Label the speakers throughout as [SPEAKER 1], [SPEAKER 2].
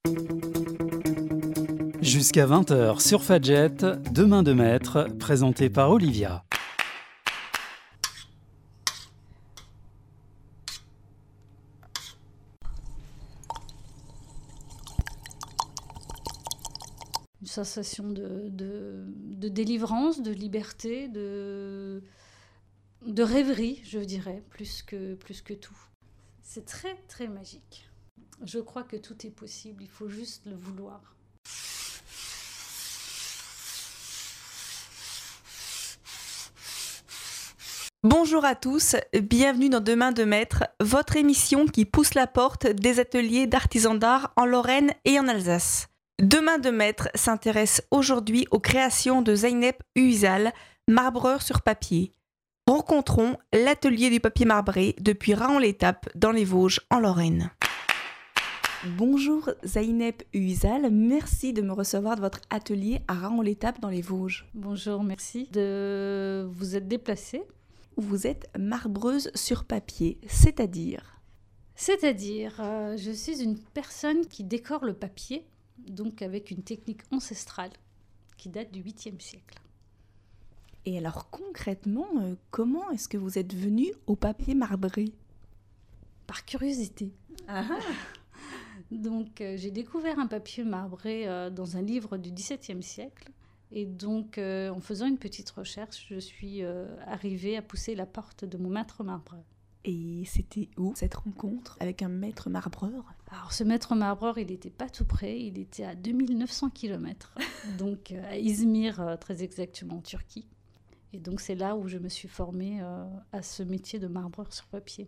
[SPEAKER 1] Jusqu'à 20h sur Fadjet, Demain de maître, présenté par Olivia.
[SPEAKER 2] Une sensation de délivrance, de liberté, de rêverie, je dirais, plus que tout. C'est très, très magique. Je crois que tout est possible, il faut juste le vouloir.
[SPEAKER 3] Bonjour à tous, bienvenue dans Demain de maître, votre émission qui pousse la porte des ateliers d'artisans d'art en Lorraine et en Alsace. Demain de maître s'intéresse aujourd'hui aux créations de Zeynep Uysal, marbreur sur papier. Rencontrons l'atelier du papier marbré depuis Raon-l'Étape dans les Vosges en Lorraine. Bonjour Zeynep Uysal, merci de me recevoir de votre atelier à Raon-l'Étape dans les Vosges.
[SPEAKER 2] Bonjour, merci de vous être déplacée.
[SPEAKER 3] Vous êtes marbreuse sur papier, c'est-à-dire,
[SPEAKER 2] je suis une personne qui décore le papier, donc avec une technique ancestrale qui date du 8e siècle.
[SPEAKER 3] Et alors concrètement, comment est-ce que vous êtes venue au papier marbré ?
[SPEAKER 2] Par curiosité. Donc j'ai découvert un papier marbré dans un livre du XVIIe siècle. Et donc, en faisant une petite recherche, je suis arrivée à pousser la porte de mon maître marbreur.
[SPEAKER 3] Et c'était où cette rencontre avec un maître marbreur ?
[SPEAKER 2] Alors, ce maître marbreur, il n'était pas tout près, il était à 2900 km, donc à Izmir, très exactement, en Turquie. Et donc, c'est là où je me suis formée à ce métier de marbreur sur papier.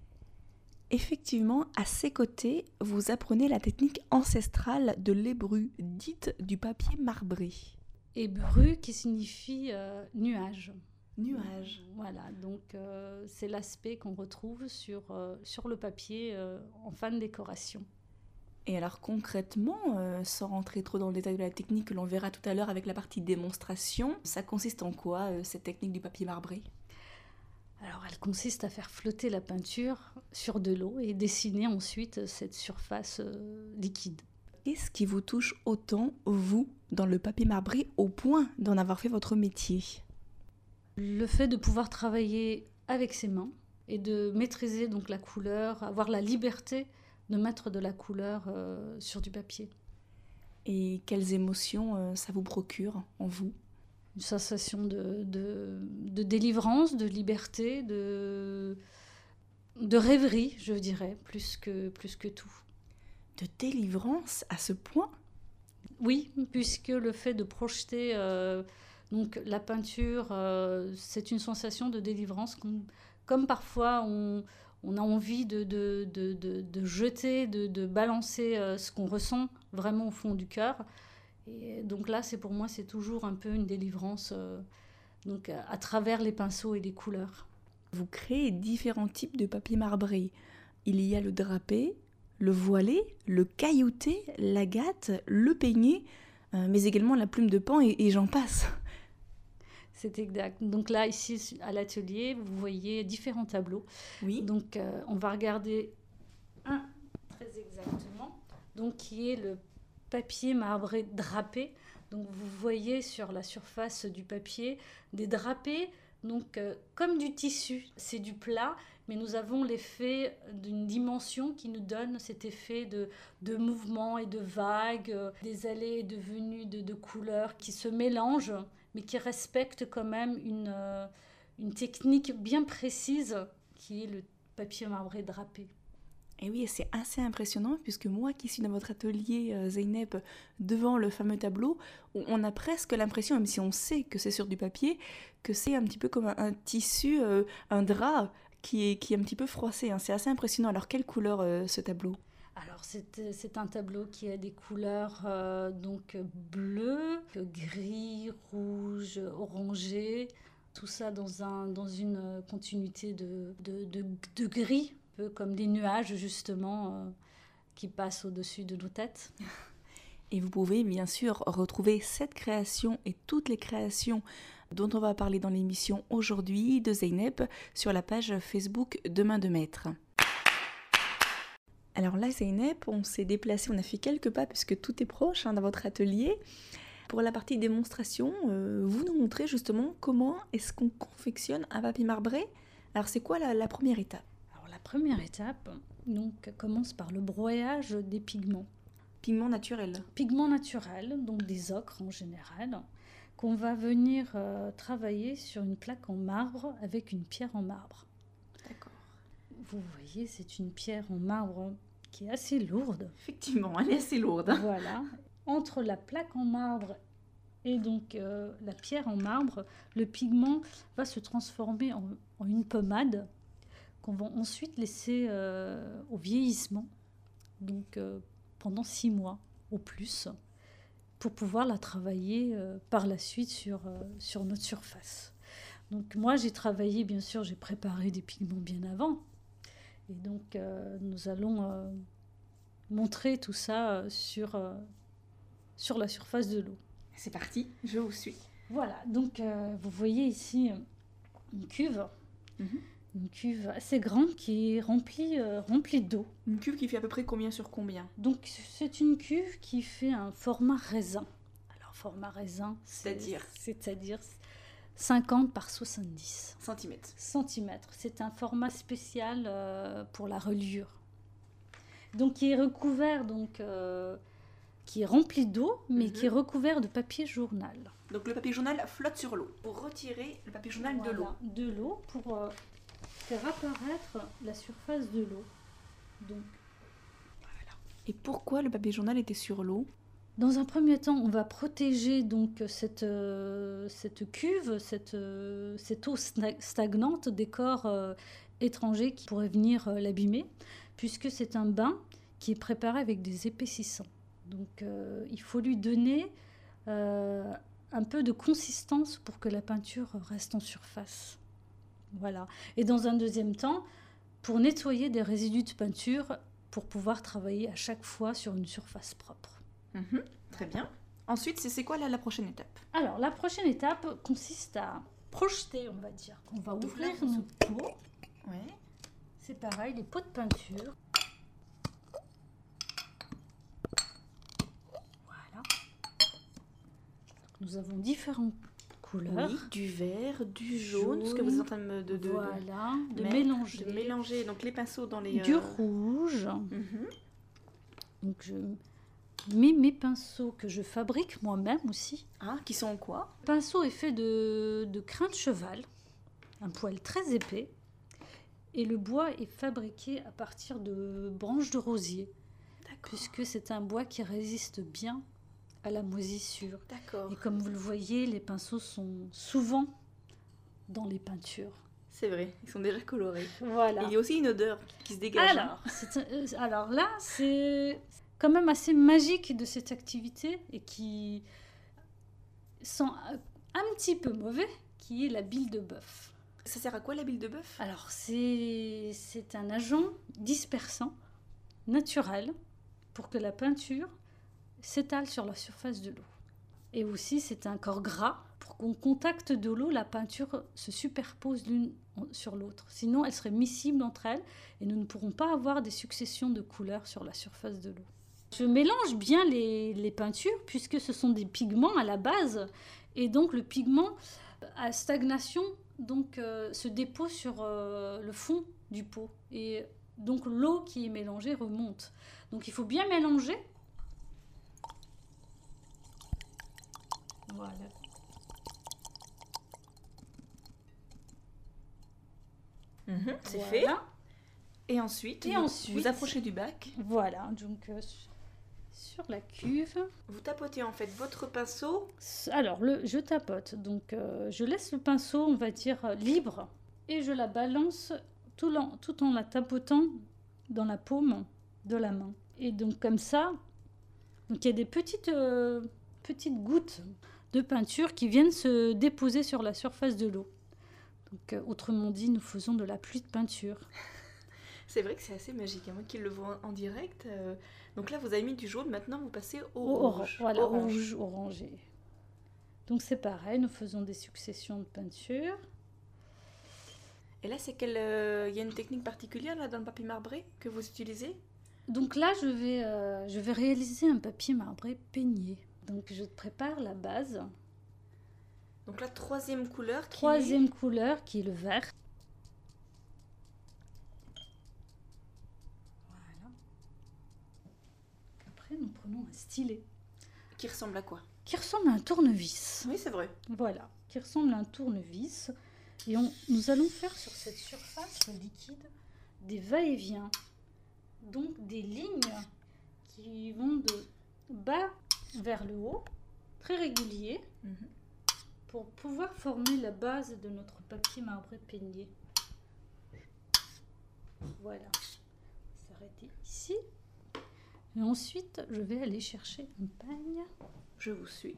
[SPEAKER 3] Effectivement, à ses côtés, vous apprenez la technique ancestrale de l'hébru, dite du papier marbré.
[SPEAKER 2] Hébru qui signifie nuage.
[SPEAKER 3] Nuage.
[SPEAKER 2] Voilà, donc c'est l'aspect qu'on retrouve sur le papier en fin de décoration.
[SPEAKER 3] Et alors concrètement, sans rentrer trop dans le détail de la technique que l'on verra tout à l'heure avec la partie démonstration, ça consiste en quoi cette technique du papier marbré ?
[SPEAKER 2] Alors elle consiste à faire flotter la peinture sur de l'eau et dessiner ensuite cette surface liquide.
[SPEAKER 3] Qu'est-ce qui vous touche autant, vous, dans le papier marbré, au point d'en avoir fait votre métier ?
[SPEAKER 2] Le fait de pouvoir travailler avec ses mains et de maîtriser donc la couleur, avoir la liberté de mettre de la couleur sur du papier.
[SPEAKER 3] Et quelles émotions ça vous procure en vous ?
[SPEAKER 2] Une sensation de délivrance, de liberté, de rêverie, je dirais, plus que tout.
[SPEAKER 3] De délivrance à ce point ?
[SPEAKER 2] Oui, puisque le fait de projeter donc la peinture, c'est une sensation de délivrance. Comme parfois on a envie de jeter, de balancer ce qu'on ressent vraiment au fond du cœur. Et donc là, pour moi, c'est toujours un peu une délivrance donc à travers les pinceaux et les couleurs.
[SPEAKER 3] Vous créez différents types de papier marbré. Il y a le drapé, le voilé, le caillouté, l'agate, le peigné, mais également la plume de pan et j'en passe.
[SPEAKER 2] C'est exact. Donc là, ici, à l'atelier, vous voyez différents tableaux.
[SPEAKER 3] Oui.
[SPEAKER 2] Donc, on va regarder un très exactement, donc qui est le papier marbré drapé. Donc, vous voyez sur la surface du papier des drapés, donc comme du tissu. C'est du plat, mais nous avons l'effet d'une dimension qui nous donne cet effet de mouvement et de vagues, des allées et de venues de couleurs qui se mélangent, mais qui respectent quand même une technique bien précise qui est le papier marbré drapé.
[SPEAKER 3] Et oui, c'est assez impressionnant puisque moi qui suis dans votre atelier, Zeynep, devant le fameux tableau, on a presque l'impression, même si on sait que c'est sur du papier, que c'est un petit peu comme un tissu, un drap qui est un petit peu froissé. Hein. C'est assez impressionnant. Alors, quelle couleur ce tableau ?
[SPEAKER 2] Alors, c'est un tableau qui a des couleurs donc bleu, gris, rouge, orangé, tout ça dans une continuité de gris, un peu comme des nuages justement qui passent au-dessus de nos têtes.
[SPEAKER 3] Et vous pouvez bien sûr retrouver cette création et toutes les créations dont on va parler dans l'émission aujourd'hui de Zeynep sur la page Facebook Demain de maître. Alors là, Zeynep, on s'est déplacé, on a fait quelques pas puisque tout est proche dans votre atelier. Pour la partie démonstration, vous nous montrez justement comment est-ce qu'on confectionne un papier marbré. Alors c'est quoi la première étape?
[SPEAKER 2] Alors la première étape commence par le broyage des pigments.
[SPEAKER 3] Pigments naturels.
[SPEAKER 2] Pigments naturels, donc des ocres en général, qu'on va venir travailler sur une plaque en marbre avec une pierre en marbre.
[SPEAKER 3] D'accord.
[SPEAKER 2] Vous voyez, c'est une pierre en marbre qui est assez lourde.
[SPEAKER 3] Effectivement, elle est assez lourde.
[SPEAKER 2] Voilà. Entre la plaque en marbre et donc la pierre en marbre, le pigment va se transformer en une pommade qu'on va ensuite laisser au vieillissement, donc pendant 6 mois au plus, pour pouvoir la travailler par la suite sur notre surface. Donc moi j'ai travaillé, bien sûr, j'ai préparé des pigments bien avant, et donc nous allons montrer tout ça sur la surface de l'eau.
[SPEAKER 3] C'est parti, je vous suis.
[SPEAKER 2] Voilà, donc vous voyez ici une cuve. Une cuve assez grande qui est remplie d'eau.
[SPEAKER 3] Une cuve qui fait à peu près combien sur combien?
[SPEAKER 2] Donc c'est une cuve qui fait un format raisin. Alors format raisin,
[SPEAKER 3] c'est-à-dire
[SPEAKER 2] 50 par 70
[SPEAKER 3] centimètres.
[SPEAKER 2] C'est un format spécial pour la reliure. Donc qui est recouvert, qui est rempli d'eau, mais qui est recouvert de papier journal.
[SPEAKER 3] Donc le papier journal flotte sur l'eau. Pour retirer le papier journal
[SPEAKER 2] de l'eau pour faire apparaître la surface de l'eau. Donc,
[SPEAKER 3] voilà. Et pourquoi le papier journal était sur l'eau?
[SPEAKER 2] Dans un premier temps, on va protéger donc cette cuve, cette eau stagnante des corps étrangers qui pourraient venir l'abîmer, puisque c'est un bain qui est préparé avec des épaississants. Donc il faut lui donner un peu de consistance pour que la peinture reste en surface. Voilà. Et dans un deuxième temps, pour nettoyer des résidus de peinture, pour pouvoir travailler à chaque fois sur une surface propre.
[SPEAKER 3] Très bien. Ensuite, c'est quoi la prochaine étape?
[SPEAKER 2] Alors, la prochaine étape consiste à projeter, on va dire. On va ouvrir nos pots.
[SPEAKER 3] Ouais.
[SPEAKER 2] C'est pareil, les pots de peinture. Voilà. Nous avons différentes couleurs.
[SPEAKER 3] Oui, du vert, du jaune, ce que vous êtes en train de
[SPEAKER 2] mélanger.
[SPEAKER 3] De mélanger donc les pinceaux dans les...
[SPEAKER 2] Du rouge. Donc je mets mes pinceaux que je fabrique moi-même aussi.
[SPEAKER 3] Ah, qui sont en quoi?
[SPEAKER 2] Le pinceau est fait de crin de cheval, un poil très épais. Et le bois est fabriqué à partir de branches de rosier.
[SPEAKER 3] D'accord.
[SPEAKER 2] Puisque c'est un bois qui résiste bien à la moisissure.
[SPEAKER 3] D'accord.
[SPEAKER 2] Et comme vous le voyez, les pinceaux sont souvent dans les peintures.
[SPEAKER 3] C'est vrai, ils sont déjà colorés.
[SPEAKER 2] Voilà.
[SPEAKER 3] Et il y a aussi une odeur qui se dégage.
[SPEAKER 2] Alors là, c'est quand même assez magique de cette activité et qui sent un petit peu mauvais, qui est la bile de bœuf.
[SPEAKER 3] Ça sert à quoi la bile de bœuf?
[SPEAKER 2] Alors c'est un agent dispersant naturel pour que la peinture s'étale sur la surface de l'eau. Et aussi c'est un corps gras pour qu'au contact de l'eau, la peinture se superpose l'une sur l'autre. Sinon elle serait miscible entre elles et nous ne pourrons pas avoir des successions de couleurs sur la surface de l'eau. Je mélange bien les peintures puisque ce sont des pigments à la base et donc le pigment à stagnation se dépose sur le fond du pot et donc l'eau qui est mélangée remonte. Donc il faut bien mélanger. Voilà.
[SPEAKER 3] C'est fait. Et ensuite, vous approchez du bac.
[SPEAKER 2] Voilà, donc sur la cuve.
[SPEAKER 3] Vous tapotez en fait votre pinceau.
[SPEAKER 2] Alors, je tapote. Donc, je laisse le pinceau, on va dire, libre. Et je la balance tout en la tapotant dans la paume de la main. Et donc, comme ça, donc il y a des petites gouttes de peinture qui viennent se déposer sur la surface de l'eau. Donc, autrement dit, nous faisons de la pluie de peinture.
[SPEAKER 3] C'est vrai que c'est assez magique. Moi qui le vois en direct. Donc là, vous avez mis du jaune. Maintenant, vous passez au rouge.
[SPEAKER 2] Voilà, rouge, orangé. Donc c'est pareil, nous faisons des successions de peinture.
[SPEAKER 3] Et là, c'est il y a une technique particulière là, dans le papier marbré que vous utilisez?
[SPEAKER 2] Donc là, je vais réaliser un papier marbré peigné. Donc je te prépare la base.
[SPEAKER 3] Donc la troisième couleur
[SPEAKER 2] Troisième couleur qui est le vert. Voilà. Après, nous prenons un stylet.
[SPEAKER 3] qui ressemble à quoi?
[SPEAKER 2] Qui ressemble à un tournevis.
[SPEAKER 3] Oui, c'est vrai.
[SPEAKER 2] Voilà, qui ressemble à un tournevis. Et nous allons faire sur cette surface liquide des va-et-vient. Donc des lignes qui vont de bas vers le haut, très réguliers, pour pouvoir former la base de notre papier marbré peigné. Voilà, s'arrêter ici. Et ensuite, je vais aller chercher un peigne.
[SPEAKER 3] Je vous suis.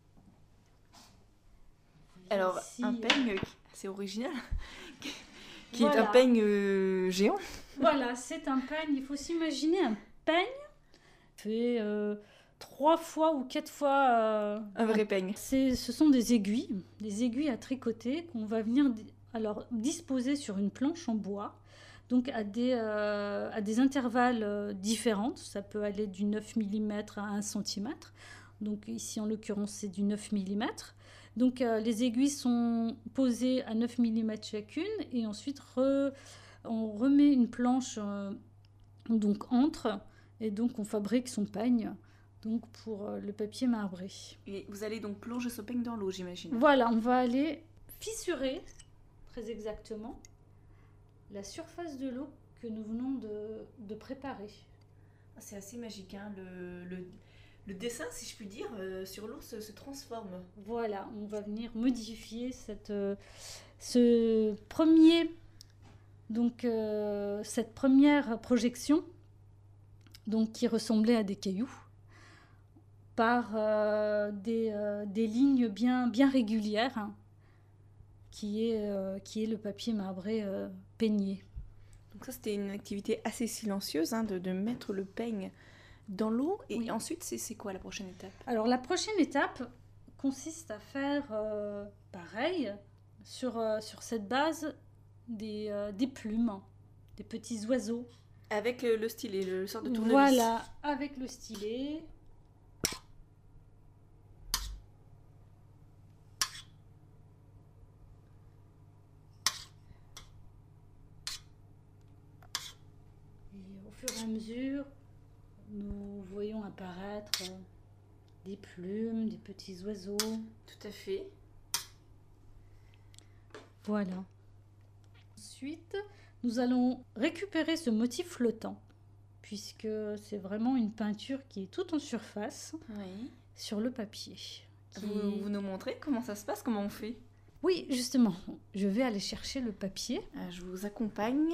[SPEAKER 3] Alors,
[SPEAKER 2] Ici,
[SPEAKER 3] un peigne, c'est original, qui
[SPEAKER 2] voilà.
[SPEAKER 3] est un peigne géant.
[SPEAKER 2] Voilà, c'est un peigne. Il faut s'imaginer un peigne fait 3 fois ou 4 fois.
[SPEAKER 3] Un vrai peigne.
[SPEAKER 2] Ce sont des aiguilles à tricoter qu'on va venir disposer sur une planche en bois. Donc à des intervalles différents. Ça peut aller du 9 mm à 1 cm. Donc ici en l'occurrence c'est du 9 mm. Donc les aiguilles sont posées à 9 mm chacune et ensuite on remet une planche donc entre et donc on fabrique son peigne donc pour le papier marbré.
[SPEAKER 3] Et vous allez donc plonger ce peigne dans l'eau, j'imagine.
[SPEAKER 2] Voilà, on va aller fissurer très exactement la surface de l'eau que nous venons de préparer.
[SPEAKER 3] C'est assez magique, hein. Le dessin, si je puis dire, sur l'eau se transforme.
[SPEAKER 2] Voilà, on va venir modifier cette première projection donc, qui ressemblait à des cailloux par des lignes bien régulières, hein, qui est le papier marbré peigné.
[SPEAKER 3] Donc ça, c'était une activité assez silencieuse, hein, de mettre le peigne dans l'eau. Et
[SPEAKER 2] oui.
[SPEAKER 3] Ensuite, c'est quoi la prochaine étape?
[SPEAKER 2] Alors la prochaine étape consiste à faire pareil sur cette base des plumes, des petits oiseaux.
[SPEAKER 3] Avec le stylet, le sort de tournevis.
[SPEAKER 2] Voilà, avec le stylet. Et au fur et à mesure, nous voyons apparaître des plumes, des petits oiseaux.
[SPEAKER 3] Tout à fait.
[SPEAKER 2] Voilà. Ensuite, nous allons récupérer ce motif flottant, puisque c'est vraiment une peinture qui est toute en surface,
[SPEAKER 3] Oui.
[SPEAKER 2] sur le papier.
[SPEAKER 3] Vous nous montrez comment ça se passe, comment on fait?
[SPEAKER 2] Oui, justement, je vais aller chercher le papier.
[SPEAKER 3] Je vous accompagne.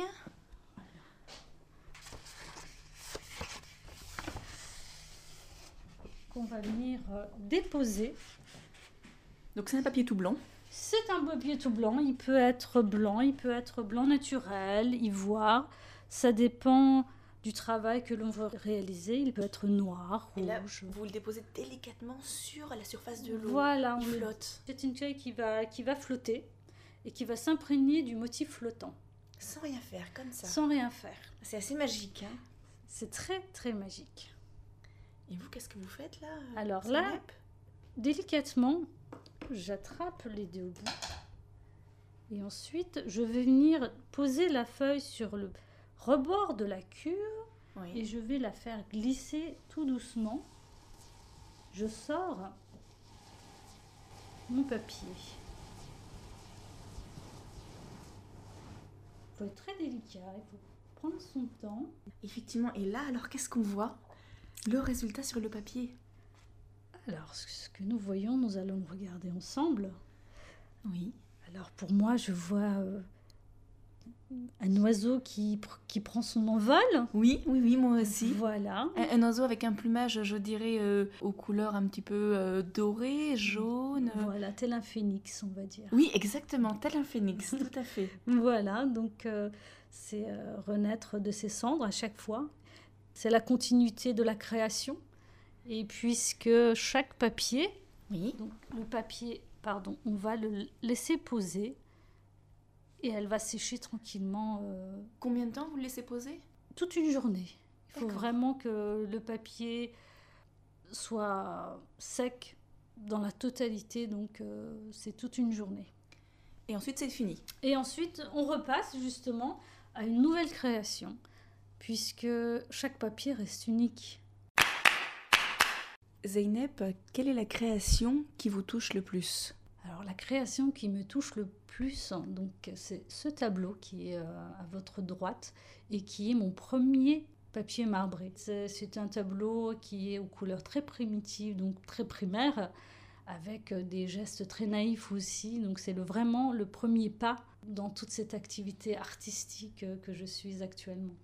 [SPEAKER 2] Qu'on va venir déposer.
[SPEAKER 3] Donc c'est un papier tout blanc.
[SPEAKER 2] C'est un papier tout blanc, il peut être blanc naturel, ivoire, ça dépend du travail que l'on veut réaliser, il peut être noir, rouge.
[SPEAKER 3] Et là, vous le déposez délicatement sur la surface de l'eau.
[SPEAKER 2] Voilà,
[SPEAKER 3] il flotte.
[SPEAKER 2] C'est une feuille qui va flotter et qui va s'imprégner du motif flottant.
[SPEAKER 3] Sans rien faire, comme ça.
[SPEAKER 2] Sans rien faire.
[SPEAKER 3] C'est assez magique, hein.
[SPEAKER 2] C'est très très magique.
[SPEAKER 3] Et vous, qu'est-ce que vous faites là?
[SPEAKER 2] Alors là, délicatement, j'attrape les deux bouts et ensuite je vais venir poser la feuille sur le rebord de la cuve, oui, et je vais la faire glisser tout doucement. Je sors mon papier. Il faut être très délicat, il faut prendre son temps.
[SPEAKER 3] Effectivement, et là alors qu'est-ce qu'on voit? Le résultat sur le papier.
[SPEAKER 2] Alors, ce que nous voyons, nous allons le regarder ensemble.
[SPEAKER 3] Oui.
[SPEAKER 2] Alors, pour moi, je vois un oiseau qui prend son envol.
[SPEAKER 3] Oui, moi aussi.
[SPEAKER 2] Voilà.
[SPEAKER 3] Un oiseau avec un plumage, je dirais, aux couleurs un petit peu dorées, jaunes.
[SPEAKER 2] Voilà, tel un phénix, on va dire.
[SPEAKER 3] Oui, exactement, tel un phénix, tout à fait.
[SPEAKER 2] Voilà, donc c'est renaître de ses cendres à chaque fois. C'est la continuité de la création. Et puisque chaque papier,
[SPEAKER 3] oui,
[SPEAKER 2] donc le papier, on va le laisser poser et elle va sécher tranquillement.
[SPEAKER 3] Combien de temps vous le laissez poser?
[SPEAKER 2] Toute une journée. Il faut vraiment que le papier soit sec dans la totalité, donc c'est toute une journée.
[SPEAKER 3] Et ensuite, c'est fini.
[SPEAKER 2] Et ensuite, on repasse justement à une nouvelle création, puisque chaque papier reste unique.
[SPEAKER 3] Zeynep, quelle est la création qui vous touche le plus ?
[SPEAKER 2] Alors la création qui me touche le plus, donc, c'est ce tableau qui est à votre droite et qui est mon premier papier marbré. C'est un tableau qui est aux couleurs très primitives, donc très primaires, avec des gestes très naïfs aussi. Donc c'est vraiment le premier pas dans toute cette activité artistique que je suis actuellement.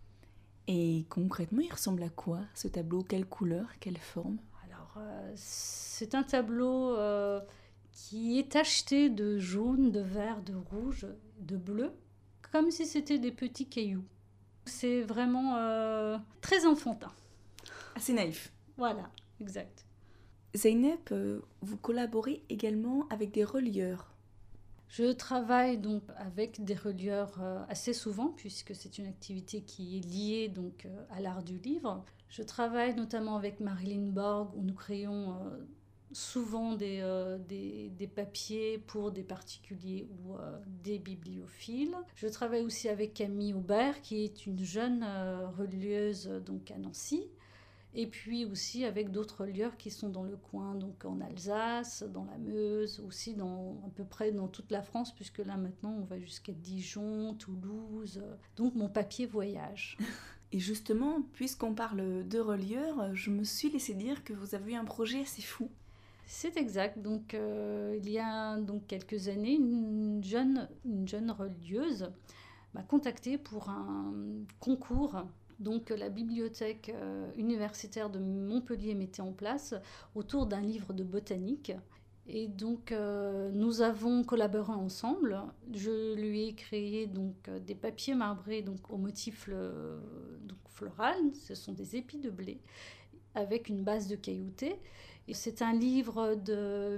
[SPEAKER 3] Et concrètement, il ressemble à quoi ce tableau ? Quelle couleur ? Quelle forme ?
[SPEAKER 2] Alors c'est un tableau qui est tacheté de jaune, de vert, de rouge, de bleu, comme si c'était des petits cailloux. C'est vraiment très enfantin.
[SPEAKER 3] Assez naïf.
[SPEAKER 2] Voilà, exact.
[SPEAKER 3] Zeynep, vous collaborez également avec des relieurs.
[SPEAKER 2] Je travaille donc avec des relieurs assez souvent, puisque c'est une activité qui est liée donc à l'art du livre. Je travaille notamment avec Marilyn Borg, où nous créons souvent des papiers pour des particuliers ou des bibliophiles. Je travaille aussi avec Camille Aubert, qui est une jeune relieuse donc à Nancy. Et puis aussi avec d'autres relieurs qui sont dans le coin, donc en Alsace, dans la Meuse, aussi à peu près dans toute la France, puisque là maintenant on va jusqu'à Dijon, Toulouse. Donc mon papier voyage.
[SPEAKER 3] Et justement, puisqu'on parle de relieurs, je me suis laissé dire que vous avez eu un projet assez fou.
[SPEAKER 2] C'est exact. Donc il y a donc quelques années, une jeune relieuse m'a contactée pour un concours. Donc la bibliothèque universitaire de Montpellier mettait en place autour d'un livre de botanique. Et donc nous avons collaboré ensemble. Je lui ai créé donc des papiers marbrés donc au motif donc floral. Ce sont des épis de blé avec une base de caillouté. Et c'est un livre de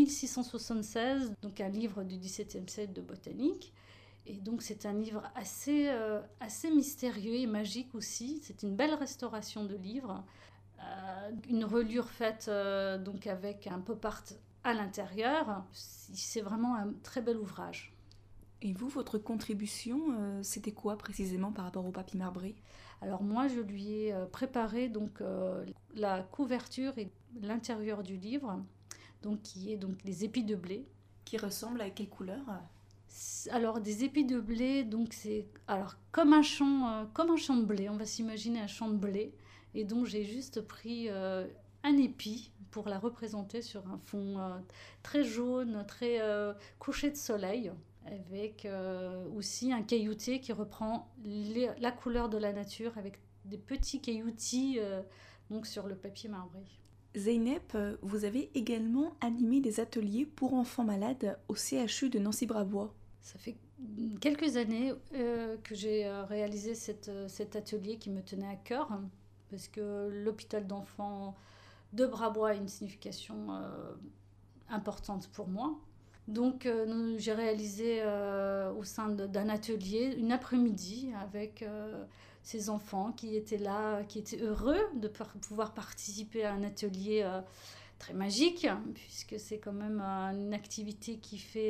[SPEAKER 2] 1676, donc un livre du XVIIe siècle de botanique. Et donc c'est un livre assez mystérieux et magique aussi. C'est une belle restauration de livre. Une reliure faite donc avec un pop art à l'intérieur. C'est vraiment un très bel ouvrage.
[SPEAKER 3] Et vous, votre contribution, c'était quoi précisément par rapport au papier marbré ?
[SPEAKER 2] Alors moi, je lui ai préparé donc, la couverture et l'intérieur du livre, donc, qui est donc les épis de blé.
[SPEAKER 3] Qui ressemble à quelle couleur ?
[SPEAKER 2] Alors des épis de blé, donc c'est comme un champ de blé. On va s'imaginer un champ de blé. Et donc j'ai juste pris un épi pour la représenter sur un fond très jaune, très couché de soleil, avec aussi un caillouté qui reprend la couleur de la nature avec des petits cailloutis donc sur le papier marbré.
[SPEAKER 3] Zeynep, vous avez également animé des ateliers pour enfants malades au CHU de Nancy-Brabois.
[SPEAKER 2] Ça fait quelques années que j'ai réalisé cet atelier qui me tenait à cœur, parce que l'hôpital d'enfants de Brabois a une signification importante pour moi. Donc j'ai réalisé au sein d'un atelier une après-midi avec ces enfants qui étaient là, qui étaient heureux de pouvoir participer à un atelier très magique, puisque c'est quand même une activité qui fait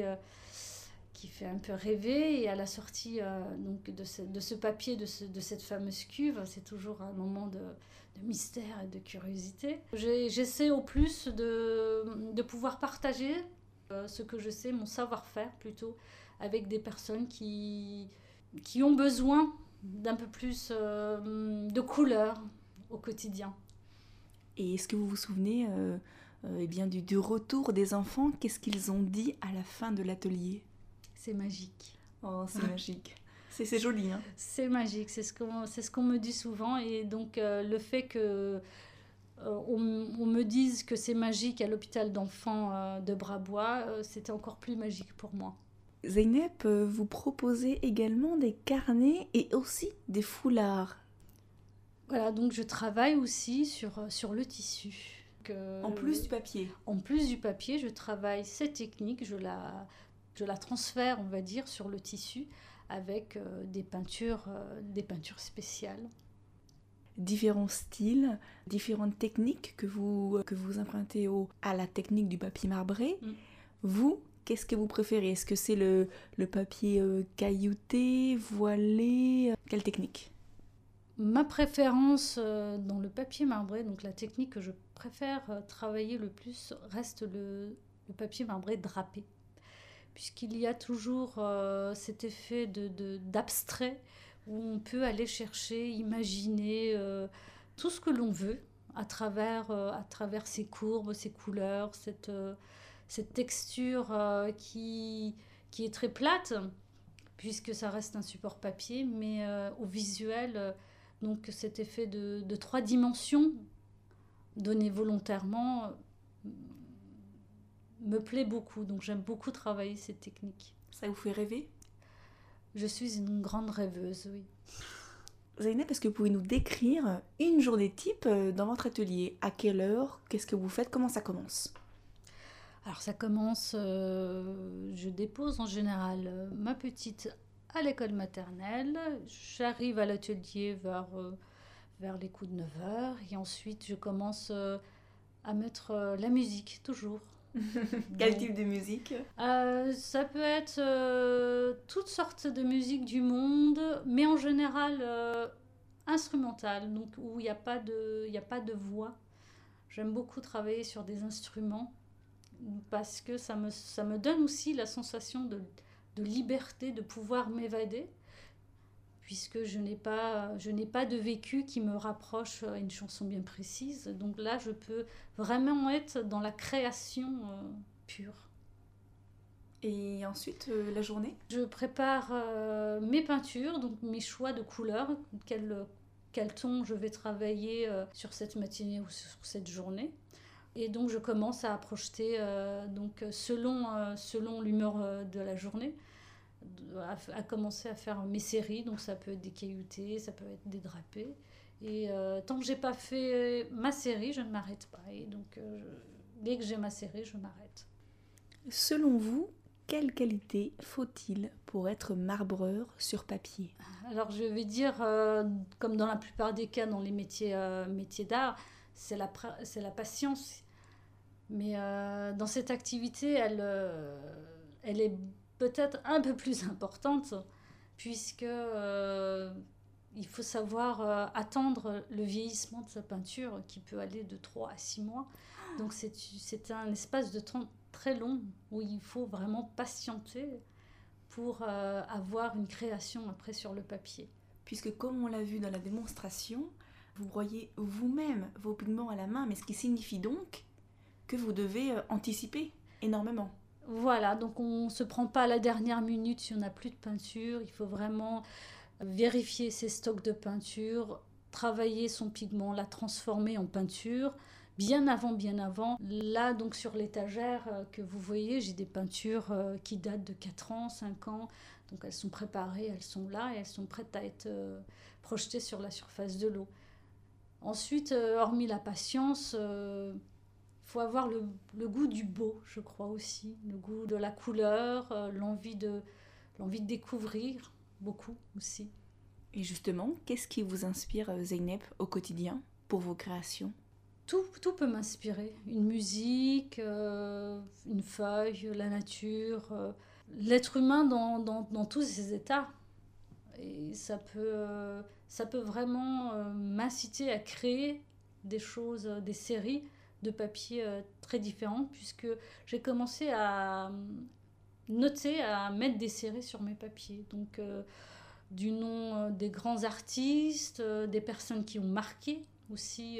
[SPEAKER 2] un peu rêver. Et à la sortie donc de ce papier, de cette fameuse cuve, c'est toujours un moment de mystère et de curiosité. J'essaie au plus de pouvoir partager ce que je sais, mon savoir-faire plutôt, avec des personnes qui ont besoin d'un peu plus de couleurs au quotidien.
[SPEAKER 3] Et est-ce que vous vous souvenez du retour des enfants ? Qu'est-ce qu'ils ont dit à la fin de l'atelier ?
[SPEAKER 2] C'est magique.
[SPEAKER 3] Oh, c'est magique. C'est joli, hein ?
[SPEAKER 2] C'est magique, c'est ce qu'on me dit souvent. Et donc le fait que on me dise que c'est magique à l'hôpital d'enfants de Brabois, c'était encore plus magique pour moi.
[SPEAKER 3] Zeynep, vous proposez également des carnets et aussi des foulards.
[SPEAKER 2] Voilà, donc je travaille aussi sur le tissu.
[SPEAKER 3] En plus du papier.
[SPEAKER 2] En plus du papier, je travaille cette technique, je la transfère, on va dire, sur le tissu avec des peintures spéciales.
[SPEAKER 3] différents styles, différentes techniques que vous empruntez à la technique du papier marbré. Vous, qu'est-ce que vous préférez? Est-ce que c'est le papier caillouté, voilé? Quelle technique?
[SPEAKER 2] Ma préférence dans le papier marbré, donc la technique que je préfère travailler le plus, reste le papier marbré drapé. Puisqu'il y a toujours cet effet d'abstrait où on peut aller chercher, imaginer tout ce que l'on veut à travers ces courbes, ces couleurs, cette texture qui est très plate, puisque ça reste un support papier, mais au visuel, donc cet effet de 3 dimensions donné volontairement me plaît beaucoup. Donc j'aime beaucoup travailler cette technique.
[SPEAKER 3] Ça vous fait rêver?
[SPEAKER 2] Je suis une grande rêveuse, oui.
[SPEAKER 3] Zeynep, est-ce que vous pouvez nous décrire une journée type dans votre atelier? À quelle heure? Qu'est-ce que vous faites? Comment ça commence?
[SPEAKER 2] Alors ça commence, je dépose en général ma petite à l'école maternelle. J'arrive à l'atelier vers les coups de 9h. Et ensuite, je commence à mettre la musique, toujours.
[SPEAKER 3] Quel type de musique?
[SPEAKER 2] Ça peut être toutes sortes de musiques du monde, mais en général instrumentale, donc où il n'y a pas de voix. J'aime beaucoup travailler sur des instruments parce que ça me donne aussi la sensation de liberté, de pouvoir m'évader, puisque je n'ai pas de vécu qui me rapproche à une chanson bien précise. Donc là, je peux vraiment être dans la création pure.
[SPEAKER 3] Et ensuite, la journée?
[SPEAKER 2] Je prépare mes peintures, donc mes choix de couleurs, quel ton je vais travailler sur cette matinée ou sur cette journée. Et donc je commence à projeter selon l'humeur de la journée, à commencer à faire mes séries. Donc ça peut être des cailloutés, ça peut être des drapés. Et tant que j'ai pas fait ma série, je ne m'arrête pas. Et donc dès que j'ai ma série, je m'arrête.
[SPEAKER 3] Selon vous, quelle qualité faut-il pour être marbreur sur papier?
[SPEAKER 2] Alors je vais dire, comme dans la plupart des cas dans les métiers d'art, c'est la patience. Mais dans cette activité, elle est peut-être un peu plus importante, puisque il faut savoir attendre le vieillissement de sa peinture, qui peut aller de 3 à 6 mois. Donc c'est un espace de temps très long où il faut vraiment patienter pour avoir une création après sur le papier.
[SPEAKER 3] Puisque comme on l'a vu dans la démonstration, vous broyez vous-même vos pigments à la main, mais ce qui signifie donc que vous devez anticiper énormément.
[SPEAKER 2] Voilà, donc on ne se prend pas à la dernière minute si on n'a plus de peinture. Il faut vraiment vérifier ses stocks de peinture, travailler son pigment, la transformer en peinture, bien avant. Là, donc sur l'étagère que vous voyez, j'ai des peintures qui datent de 4 ans, 5 ans. Donc elles sont préparées, elles sont là et elles sont prêtes à être projetées sur la surface de l'eau. Ensuite, hormis la patience, il faut avoir le goût du beau, je crois aussi, le goût de la couleur, l'envie de découvrir beaucoup aussi.
[SPEAKER 3] Et justement, qu'est-ce qui vous inspire, Zeynep, au quotidien pour vos créations?
[SPEAKER 2] Tout peut m'inspirer. Une musique, une feuille, la nature, l'être humain dans tous ses états. Et ça peut vraiment m'inciter à créer des choses, des séries de papier très différentes, puisque j'ai commencé à noter, à mettre des séries sur mes papiers. Donc du nom des grands artistes, des personnes qui ont marqué aussi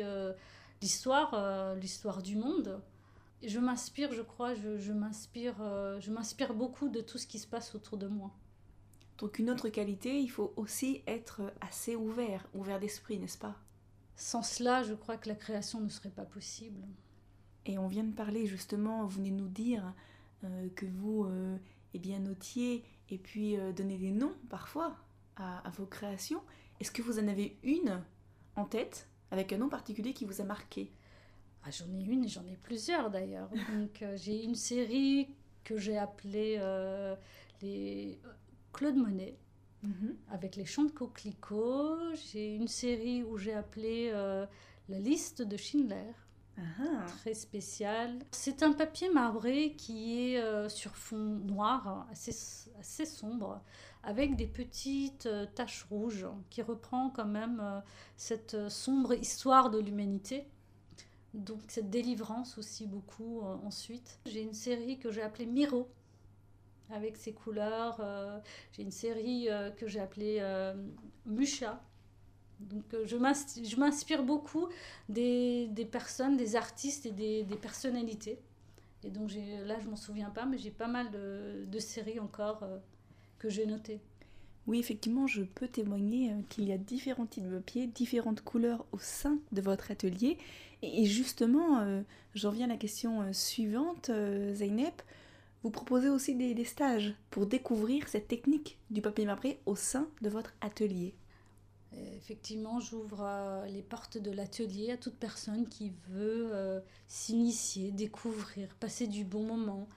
[SPEAKER 2] l'histoire du monde. Et je m'inspire, je crois, je m'inspire beaucoup de tout ce qui se passe autour de moi.
[SPEAKER 3] Donc une autre qualité, il faut aussi être assez ouvert d'esprit, n'est-ce pas?
[SPEAKER 2] Sans cela, je crois que la création ne serait pas possible.
[SPEAKER 3] Et on vient de parler justement, vous venez nous dire que vous notiez et puis donnez des noms parfois à vos créations. Est-ce que vous en avez une en tête avec un nom particulier qui vous a marqué?
[SPEAKER 2] J'en ai une et j'en ai plusieurs d'ailleurs. Donc j'ai une série que j'ai appelée les Claude Monet. avec les champs de coquelicots. J'ai une série où j'ai appelé la liste de Schindler. Très spécial. C'est un papier marbré qui est sur fond noir, assez sombre, avec des petites taches rouges, qui reprend quand même cette sombre histoire de l'humanité. Donc cette délivrance aussi beaucoup ensuite. J'ai une série que j'ai appelée Miro, avec ses couleurs. J'ai une série que j'ai appelée Musha. Donc je m'inspire beaucoup des personnes, des artistes et des personnalités. Et donc là je m'en souviens pas, mais j'ai pas mal de séries encore que j'ai notées.
[SPEAKER 3] Oui, effectivement, je peux témoigner qu'il y a différents types de papier, différentes couleurs au sein de votre atelier. Et justement, j'en viens à la question suivante, Zeynep. Vous proposez aussi des stages pour découvrir cette technique du papier marbré au sein de votre atelier.
[SPEAKER 2] Effectivement, j'ouvre les portes de l'atelier à toute personne qui veut s'initier, découvrir, passer du bon moment.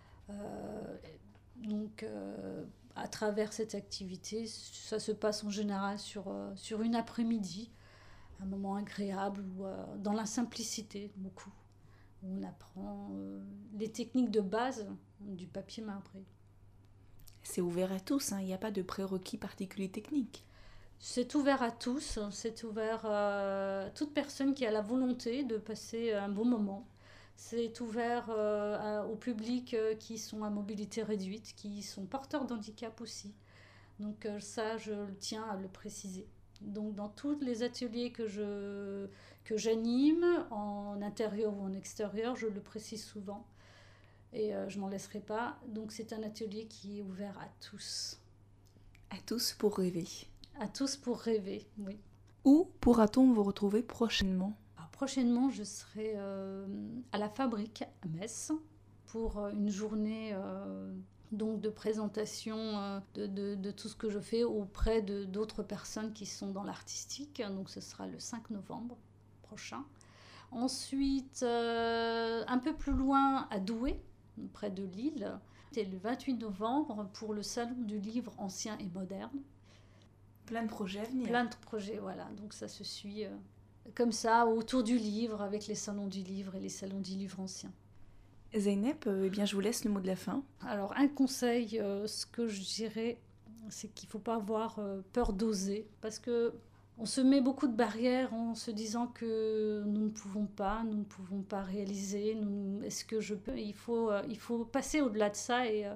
[SPEAKER 2] Donc, à travers cette activité, ça se passe en général sur une après-midi, un moment agréable ou dans la simplicité, beaucoup. On apprend les techniques de base du papier marbré.
[SPEAKER 3] C'est ouvert à tous, hein, il n'y a pas de prérequis particuliers techniques.
[SPEAKER 2] C'est ouvert à tous, c'est ouvert à toute personne qui a la volonté de passer un bon moment. C'est ouvert au public qui sont à mobilité réduite, qui sont porteurs d'handicap aussi. Donc ça, je tiens à le préciser. Donc dans tous les ateliers que j'anime, en intérieur ou en extérieur, je le précise souvent. Et je m'en laisserai pas. Donc c'est un atelier qui est ouvert à tous.
[SPEAKER 3] À tous pour rêver.
[SPEAKER 2] À tous pour rêver, oui.
[SPEAKER 3] Où pourra-t-on vous retrouver prochainement ?
[SPEAKER 2] Alors, prochainement, je serai à la Fabrique à Metz pour une journée donc de présentation de tout ce que je fais auprès d'autres personnes qui sont dans l'artistique. Donc ce sera le 5 novembre prochain. Ensuite, un peu plus loin à Douai, près de Lille. C'est le 28 novembre pour le Salon du livre ancien et moderne.
[SPEAKER 3] Plein de projets à venir.
[SPEAKER 2] Plein de projets, voilà. Donc ça se suit comme ça, autour du livre, avec les salons du livre et les salons du livre ancien.
[SPEAKER 3] Zeynep, eh bien, je vous laisse le mot de la fin.
[SPEAKER 2] Alors, un conseil, ce que je dirais, c'est qu'il ne faut pas avoir peur d'oser. Parce qu'on se met beaucoup de barrières en se disant que nous ne pouvons pas réaliser. Est-ce que je peux ? Il faut passer au-delà de ça et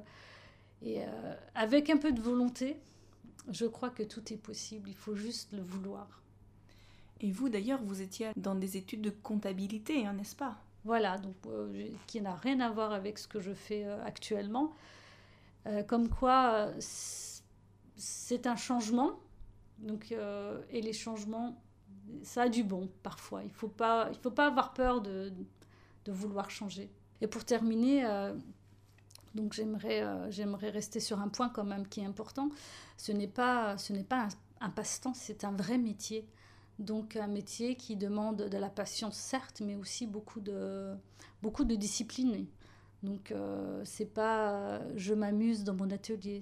[SPEAKER 2] avec un peu de volonté, je crois que tout est possible, il faut juste le vouloir.
[SPEAKER 3] Et vous, d'ailleurs, vous étiez dans des études de comptabilité, hein, n'est-ce pas ?
[SPEAKER 2] Voilà, donc qui n'a rien à voir avec ce que je fais actuellement. Comme quoi, c'est un changement, donc, et les changements, ça a du bon parfois. Il faut pas avoir peur de vouloir changer. Et pour terminer... Donc j'aimerais rester sur un point quand même qui est important. Ce n'est pas un passe-temps, c'est un vrai métier. Donc un métier qui demande de la patience certes, mais aussi beaucoup de discipline. Donc c'est pas je m'amuse dans mon atelier.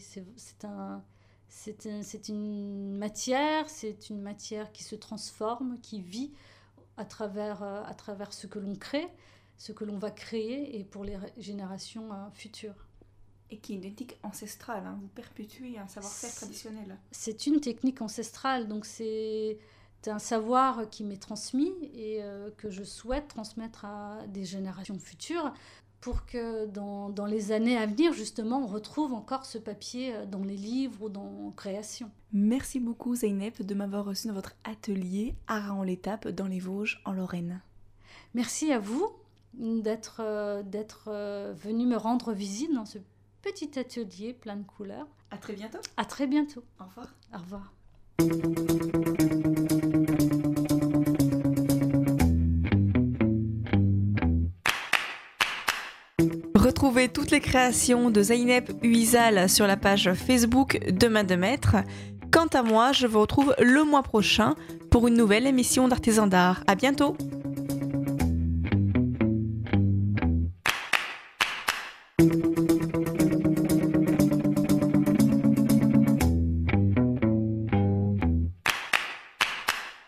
[SPEAKER 2] C'est une matière qui se transforme, qui vit à travers ce que l'on crée, ce que l'on va créer et pour les générations futures.
[SPEAKER 3] Et qui est une technique ancestrale, hein. Vous perpétuez un savoir-faire traditionnel.
[SPEAKER 2] C'est une technique ancestrale, donc c'est un savoir qui m'est transmis et que je souhaite transmettre à des générations futures pour que dans les années à venir, justement, on retrouve encore ce papier dans les livres ou dans création.
[SPEAKER 3] Merci beaucoup Zeynep de m'avoir reçu dans votre atelier à Raon-l'Étape dans les Vosges en Lorraine.
[SPEAKER 2] Merci à vous d'être venu me rendre visite dans ce petit atelier plein de couleurs.
[SPEAKER 3] À très bientôt.
[SPEAKER 2] À très bientôt.
[SPEAKER 3] Au revoir.
[SPEAKER 2] Au revoir.
[SPEAKER 3] Retrouvez toutes les créations de Zeynep Huizal sur la page Facebook de Main de Maître. Quant à moi, je vous retrouve le mois prochain pour une nouvelle émission d'Artisans d'Art. À bientôt.